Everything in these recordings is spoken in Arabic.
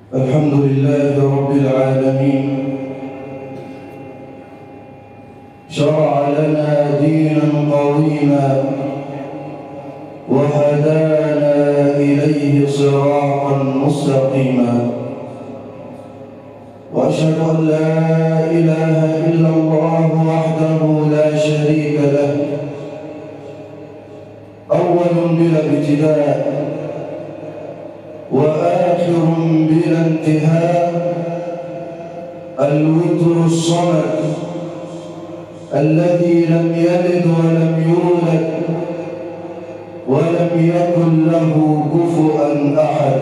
الحمد لله رب العالمين، شرع لنا دينا قويما وهدانا إليه صراطا مستقيما، وأشهد أن لا إله إلا الله وحده لا شريك له، أول بلا ابتداء وآخر بلا انتهاء، الوتر الصمد الذي لم يلد ولم يولد ولم يكن له كفؤا أحد،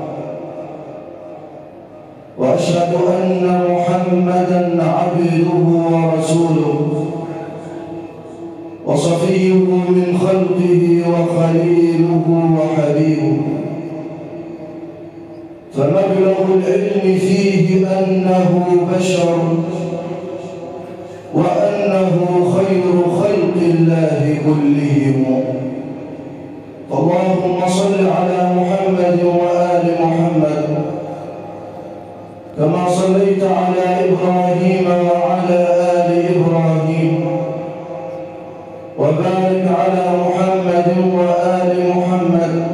وأشهد أن محمدًا عبده ورسوله وصفيه من خلقه وخليله وحبيبه، فمبلغ العلم فيه أنه بشر وأنه خير خلق الله كلهم. اللهم صل على محمد وآل محمد كما صليت على إبراهيم وعلى آل إبراهيم، وبارك على محمد وآل محمد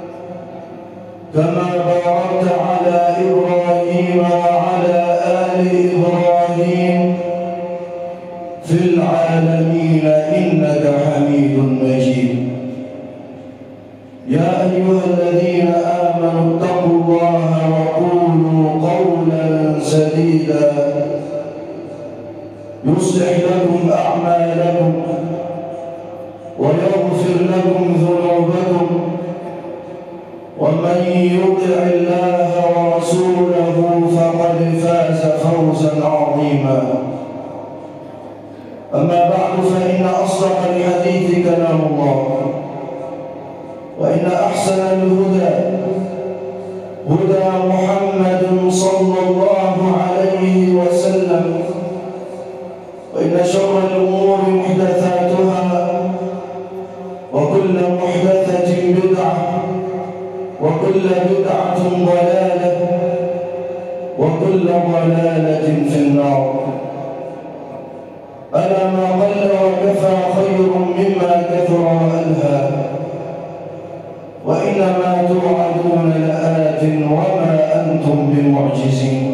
كما باركت على إبراهيم وعلى آل إبراهيم في العالمين إنك حميد مجيد. يا أيها الذين آمنوا اتقوا الله وقولوا قولا سديدا يصلح لكم أعمالكم ويغفر لكم ذنوبكم، ومن يطع الله ورسوله فقد فاز فوزا عظيما. أما بعد، فإن أصدق الحديث كلام الله، وإن أحسن الهدى هدى محمد صلى الله عليه وسلم، وإن شر الأمور محدثاتها، وكل محدثة بدعة، وكل بدعة ضلالة، وكل ضلالة في النار. ألا ما قل وكفى خير مما كثر وألهى، وإنما توعدون لآت وما أنتم بمعجزين.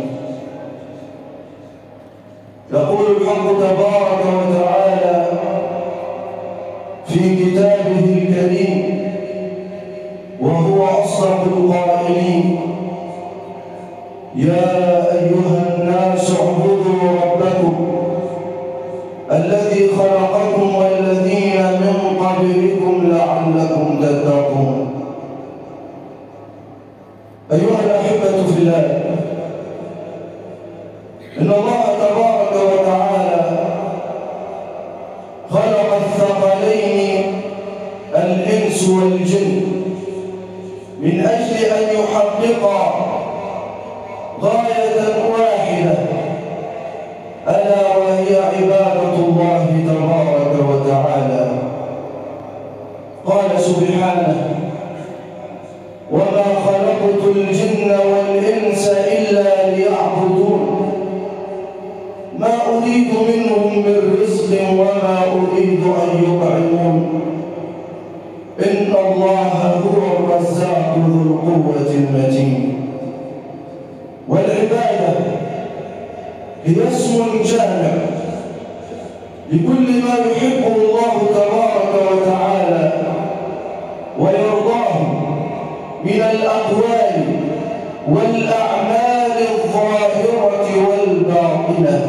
يقول الحق تبارك وتعالى في كتابه الكريم وهو أصدق القائلين: يا أيها الناس اعبدوا ربكم الذي خلقكم والذين من قبلكم لعلكم تتقون. أيها الأحبة في الله، إن الله تبارك وتعالى خلق الثقلين الإنس والجن من أجل أن يحققا غاية واحدة، ألا وهي عبادة الله تبارك وتعالى. قال سبحانه: وما خلقت الجن والإنس إلا ليعبدون ما أريد منهم من رزق وما أريد أن يطعمون إن الله هو الرزاق ذو القوة المتين. والعبادة هي اسم جامع لكل ما يحبه الله تبارك وتعالى ويرضاه من الأقوال والأعمال الظاهرة والباطنة.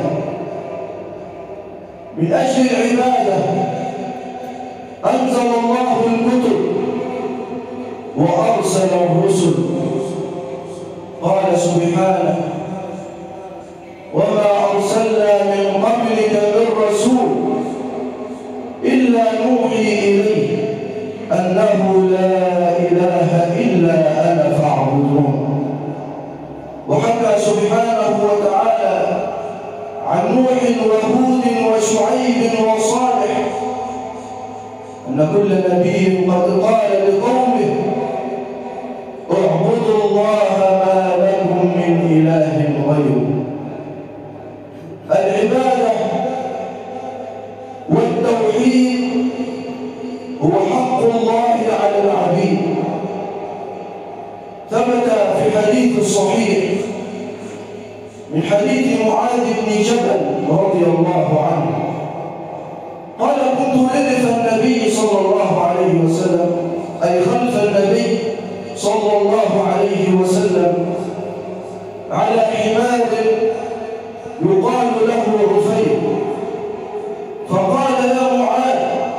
من أجل العبادة أنزل الله الكتب وأرسل الرسل. قال سبحانه: وما أرسلنا من قبلك من رسول إلا نوحي إليه أنه لا إله إلا أنا فاعبدون. وحكى سبحانه وتعالى عن نوح وهود وشعيب وصالح أن كل نبي قد قال لقومه: اعبدوا الله ما لكم من الحديث الصحيح من حديث معاذ بن جبل رضي الله عنه قال: كنت ردف النبي صلى الله عليه وسلم، أي خلف النبي صلى الله عليه وسلم، على حمار يقال له رفيع، فقال: يا معاذ،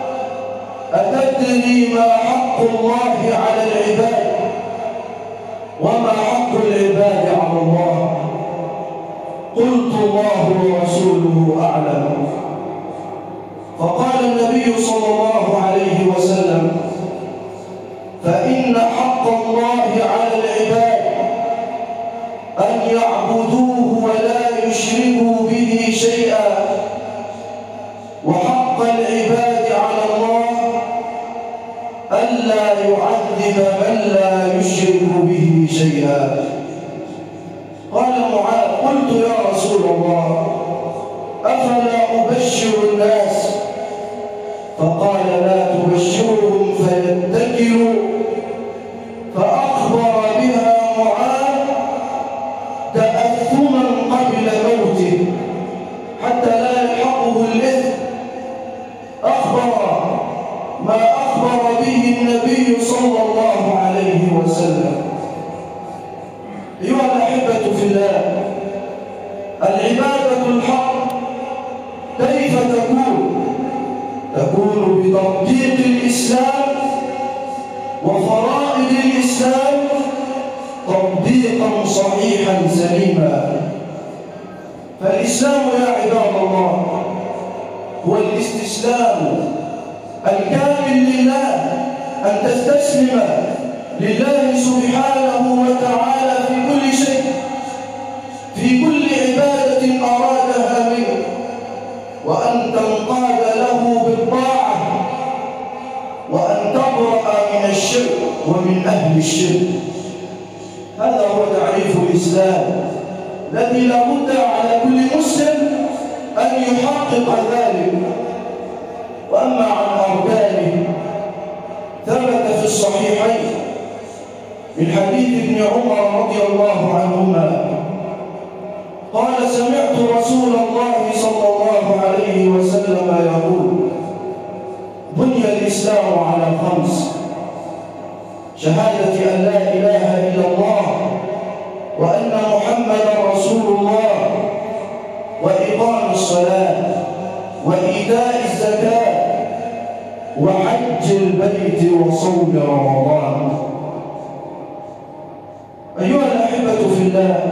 أتدري ما حق الله على العباد وما حق العباد على الله؟ قلت: الله ورسوله أعلم. فقال النبي صلى الله عليه وسلم: فإن حق الله على العباد أن يعبدوه ولا يشركوا به شيئا، وحق العباد على الله ألا يعذب من لا يشرك به شيئا. قال معاذ: قلت: يا رسول الله، أفلا أبشر الناس؟ فقال: لا تبشرهم فيتكلوا. فأخبر بها معاذ تأثما قبل موته حتى لا يلحقه الإثم. أخبر ما أخبر به النبي صلى الله عليه وسلم. أيها الأحبة في الله، العبادة الحق كيف تكون؟ تكون بتطبيق الإسلام وفرائض الإسلام تطبيقا صحيحا سليما. فالإسلام يا عباد الله هو الاستسلام الكامل لله، أن تستسلم لله سبحانه وتعالى في كل شيء، في كل عبادة أرادها منك، وأن تنقاد له بالطاعة، وأن تبرأ من الشرك ومن أهل الشرك. هذا هو تعريف الإسلام الذي لا بد على كل مسلم أن يحقق ذلك. وأما عن أركانه ثبت في الصحيحين من حديث ابن عمر رضي الله عنهما قال: سمعت رسول الله صلى الله عليه وسلم يقول: بني الإسلام على 5: شهادة أن لا إله إلا الله وأن محمدا رسول الله، وإقام الصلاة، وإيتاء الزكاة، وحج البيت، وصوم رمضان. أيها الأحبة في الله،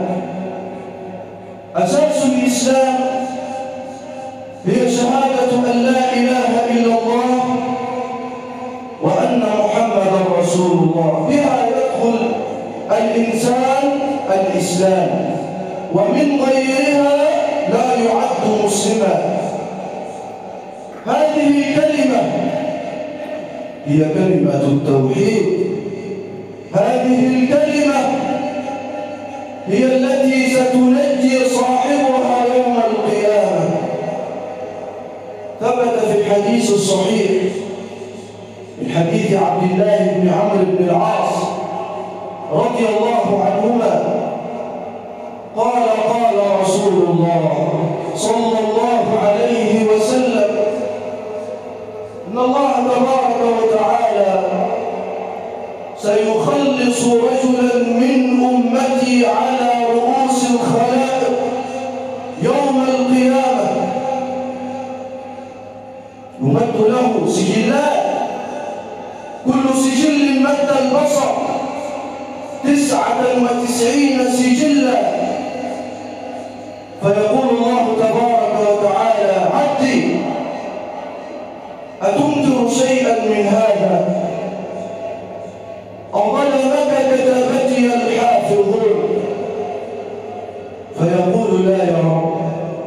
أساس الإسلام هي شهادة أن لا إله إلا الله وأن محمدا رسول الله. بها يدخل الإنسان الإسلام، ومن غيرها لا يعد مسلما. هذه الكلمة هي كلمة التوحيد. هذه الكلمة هي التي ستنجي صاحبها يوم القيامة. ثبت في الحديث الصحيح من حديث عبد الله بن عمرو بن العاص رضي الله عنهما قال: قال رسول الله صلى الله عليه وسلم: إن الله تبارك وتعالى سيخلص رجلا من أمتي على رؤوس الخلائق يوم القيامة، يمد له سجلات، كل سجل مد البصر 99 سجلا، فيقول الله تبارك وتعالى: عبدي أتنكر شيئا من هذا؟ أو ظلمك كتابتي الحافظون؟ فيقول: لا يا رب.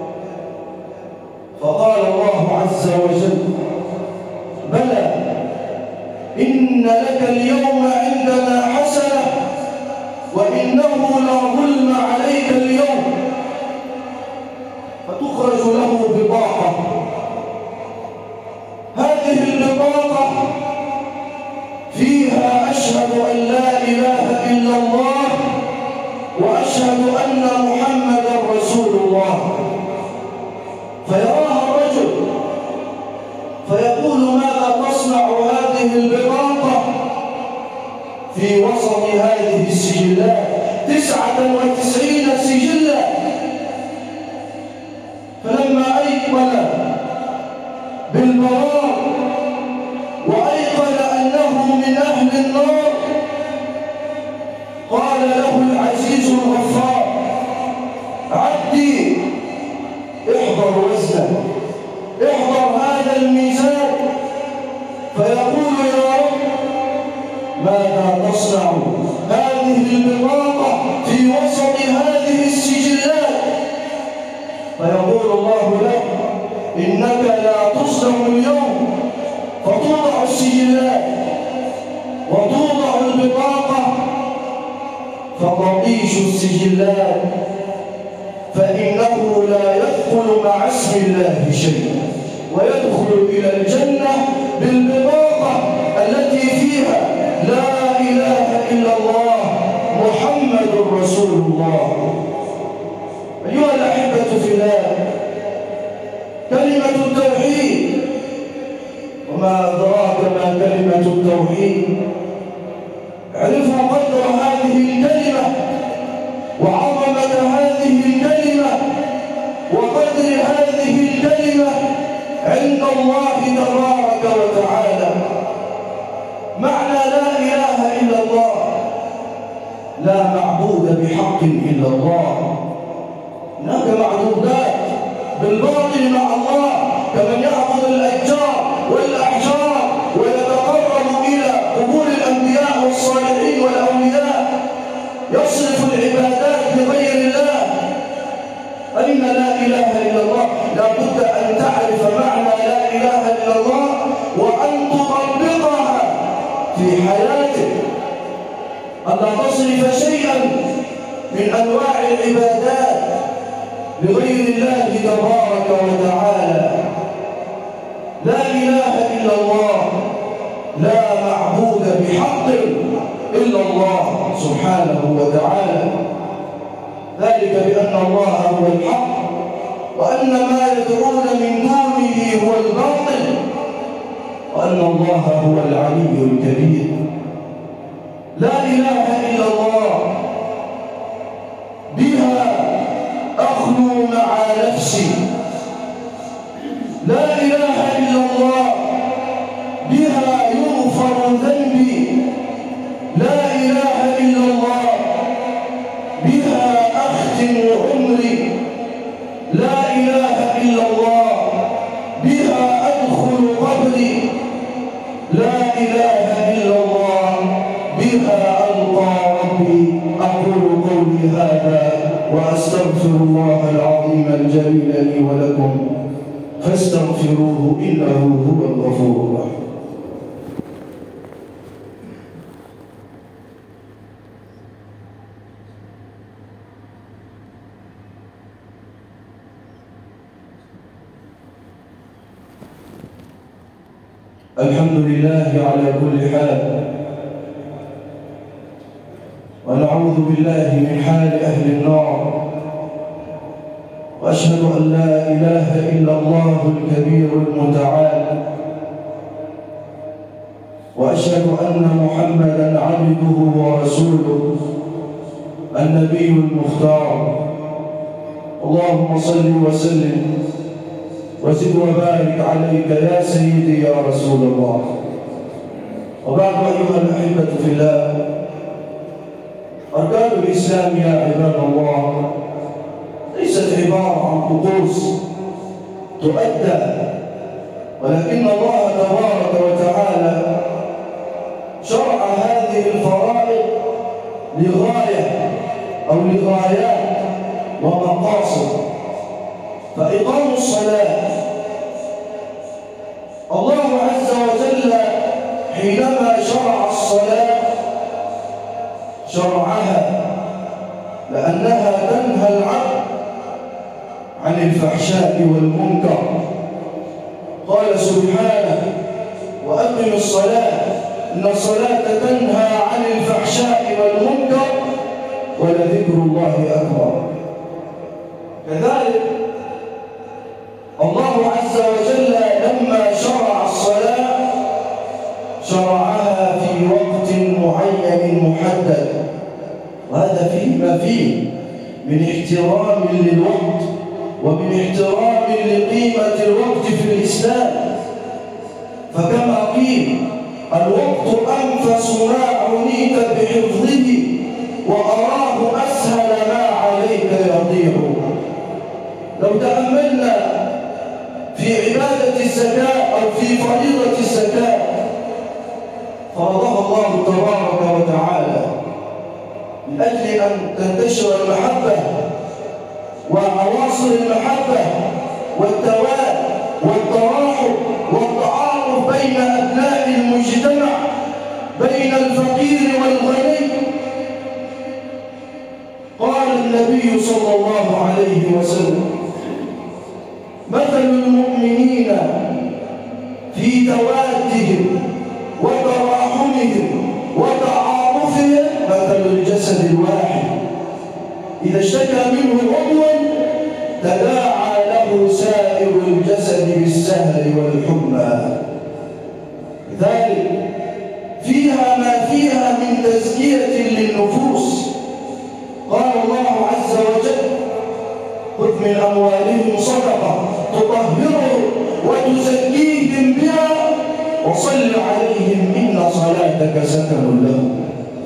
فقال الله عز وجل: بلى، إن لك اليوم عندنا حسنة، وإنه لا ظلم عليك اليوم. فتخرج له بطاقة، هذه البطاقة فيها: أشهد أن لا إله إلا الله أشهد أن محمدا رسول الله. فيراها الرجل فيقول ماذا تصنع هذه البطاقة في وسط هذه السجلات 99 سجلا. فلما أيقن بالبراء وأيقن أنه من أهل النار قال له العزيز الغفار عبدي احضر وزنك، احضر هذا الميزان. فيقول يا رب ماذا تصنع هذه البطاقة في وسط هذه السجلات؟ فيقول الله له إنك لا تظلم اليوم. فتوضع السجلات وتوضع البطاقة فتطيش السجلات، فإنه لا يدخل مع اسم الله شيء، ويدخل إلى الجنة بالبطاقة التي فيها لا إله إلا الله محمد رسول الله. أيها الأحبة في الله، كلمة التوحيد، وما أدراك ما كلمة التوحيد. اعرفوا قدر هذه الكلمة وعظمة هذه الكلمة وقدر هذه الكلمة عند الله تبارك وتعالى. معنى لا إله إلا الله، لا معبود بحق إلا الله. هناك معبودات بالباطل مع الله كمن يعبد الأشجار والأحجار ويتقرب إلى قبور الأنبياء والصالحين والأولياء، يصرف العبادات لغير الله. أين لا إله إلا الله؟ لا بد أن تعرف معنى لا إله إلا الله وأن تطبقها في حياتك، ألا تصرف شيئا من أنواع العبادات لغير الله تبارك وتعالى. لا إله إلا الله، لا معبود بحق إلا الله سبحانه وتعالى. ذلك بأن الله هو الحق وأن ما يدعون من دونه هو الباطل وأن الله هو العلي الكبير. لا إله إلا الله بها أخلو مع نفسي، لا إله إلا الله بها يغفر ذنبي، لا إله إلا الله بها أختم عمري، لا إله إلا الله بها أدخل قبري، لا إله إلا الله بها ألقى ربي. أقول قولي هذا وأستغفر الله العظيم الجليل لي ولكم فاستغفروه إنه هو الغفور الرحيم. الحمد لله على كل حال، ونعوذ بالله من حال أهل النار، وأشهد أن لا إله إلا الله الكبير المتعال، وأشهد أن محمدًا عبده ورسوله النبي المختار. اللهم صل وسلم وزد وبارك عليك يا سيدي يا رسول الله. وبعد أيها الأحبة في الله، أركان الإسلام يا عباد الله ليست عبارة عن طقوس تؤدى، ولكن الله تبارك وتعالى شرع هذه الفرائض لغاية أو لغايات ومقاصد. فإقام الصلاة، الله عز وجل حينما شرع الصلاة شرعها لأنها تنهى العبد عن الفحشاء والمنكر. قال سبحانه: وأقم الصلاة إن الصلاة تنهى عن الفحشاء والمنكر ولذكر الله أكبر. كذلك الله عز وجل لما شرع الصلاة شرعها في وقت معين محدد، وهذا فيه ما فيه من احترام للوقت ومن احترام لقيمة الوقت في الإسلام. فكما قيل: الوقت أنفس ما عنيت بحفظه وأراه أسهل ما عليك يضيع. لو تأملنا في عبادة الزكاة أو في فريضة الزكاة فرضها الله تبارك وتعالى من أجل أن تنتشر المحبة وعناصر المحبة والتواد والتراحم والتعاطف بين أبناء المجتمع، بين الفقير والغني. قال النبي صلى الله عليه وسلم: مثل المؤمنين في توادهم وتراحمهم وتعاطفهم مثل الجسد الواحد إذا اشتكى منه عضو تداعى له سائر الجسد بالسهر والحمى. لذلك فيها ما فيها من تزكية للنفوس. قال الله عز وجل: خذ من أموالهم صدقة تطهرهم وتزكيهم بها وصل عليهم إن صلاتك سكن لهم.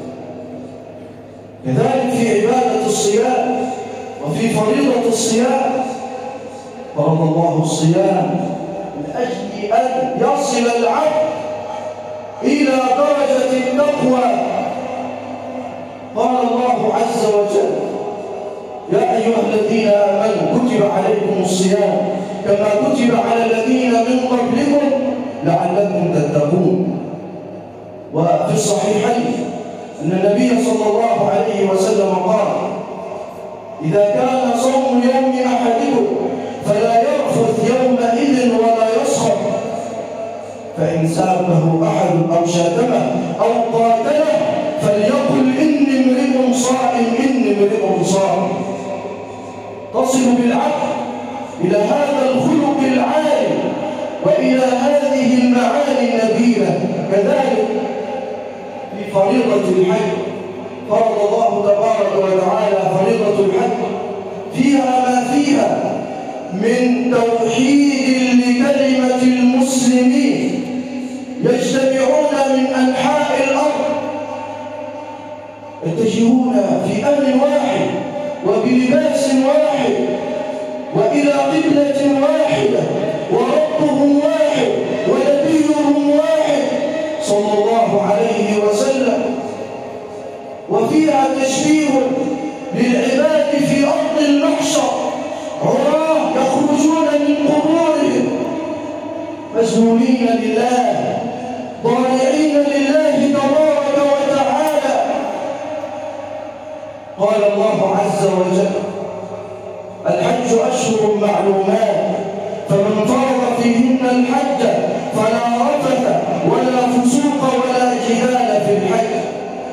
كذلك في عبادة الصيام وفي فريضة الصيام فرض الله الصيام من أجل أن يصل العبد إلى درجة التقوى. قال الله عز وجل: يا أيها الذين آمنوا كتب عليكم الصيام كما كتب على الذين من قبلكم لعلكم تتقون. وفي الصحيحين أن النبي صلى الله عليه وسلم قال: إذا كان صوم يوم أحدكم فلا يرفث يومئذ ولا يسخط، فإن سابه أحد أو شاتمه أو قاتله فليقل: إني امرئ صائم إني امرئ صائم. تصل بالعقل إلى هذا الخلق العالي وإلى هذه المعاني النبيلة. كذلك في فريضة الحج فرض الله تبارك وتعالى فريضة الحج فيها ما فيها من توحيد لكلمة المسلمين يجتمعون من أنحاء الأرض، يتجهون في أمن واحد وبلباس واحد وإلى قبلة واحدة وربهم واحد ونبيهم واحد صلى الله عليه وسلم. وفيها تشبيه للعباد في أرض المحشر عراه يخرجون من قبورهم مسلولين لله ضارعين لله تبارك وتعالى. قال الله عز وجل: الحج أشهر معلومات فمن فرض فيهن الحج فلا رفث ولا فسوق ولا جدال في الحج.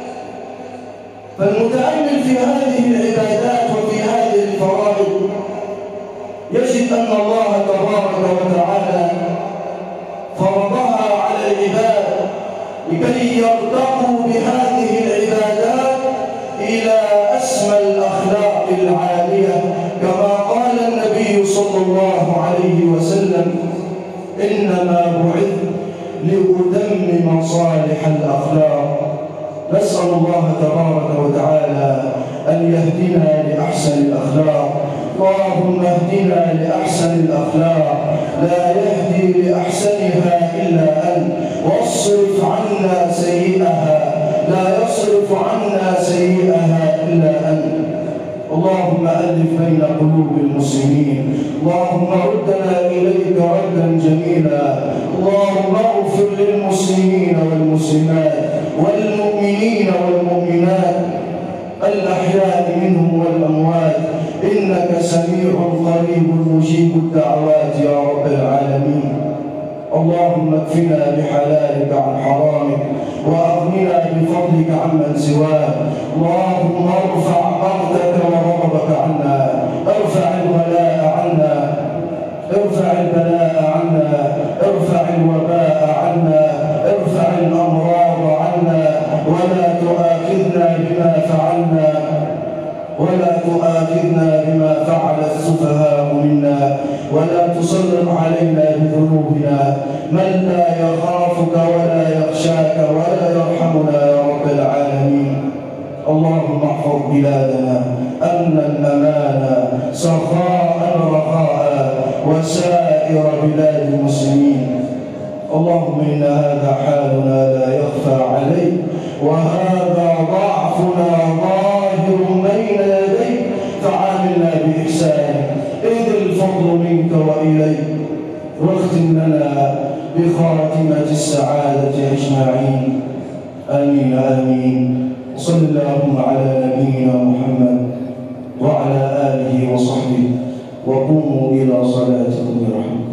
فالمتأمل في هذه العبادات وفي هذه الفرائض يجد أن الله تبارك وتعالى فرضها على العباد لكي يرتقوا بهذه العبادات إلى أسمى الأخلاق العالية، كما قال النبي صلى الله عليه وسلم: إنما بعثت لأتمم صالح الأخلاق. نسأل الله تبارك وتعالى أن يهدنا لأحسن الأخلاق. اللهم اهدنا لأحسن الأخلاق، لا يهدي لأحسنها إلا أنت، واصرف عنا سيئها، لا يصرف عنا سيئها إلا أنت. اللهم ألف بين قلوب المسلمين، اللهم ردنا إليك ردا جميلا. اللهم اغفر للمسلمين والمسلمات والمؤمنين والمؤمنات الأحياء منهم والأموات، إنك سميع قريب مجيب الدعوات يا رب العالمين. اللهم اكفنا بحلالك عن حرامك وأغننا بفضلك عمن سواك. اللهم ارفع ولا تؤاخذنا بما فعل السفهاء منا، ولا تسلط علينا بذنوبنا من لا يخافك ولا يخشاك ولا يرحمنا يا رب العالمين. اللهم احفظ بلادنا أمنا أمانا سخاء رخاء وسائر بلاد المسلمين. اللهم إن هذا حالنا لا يخفى عليك، وهذا ضعفنا ظاهر بين يديك، فعاملنا بإحسانك إذ الفضل منك وإليك، واختم لنا بخاتمة السعادة أجمعين. آمين آمين. وصل اللهم على نبينا محمد وعلى آله وصحبه، وقوموا إلى صلاتكم برحمة.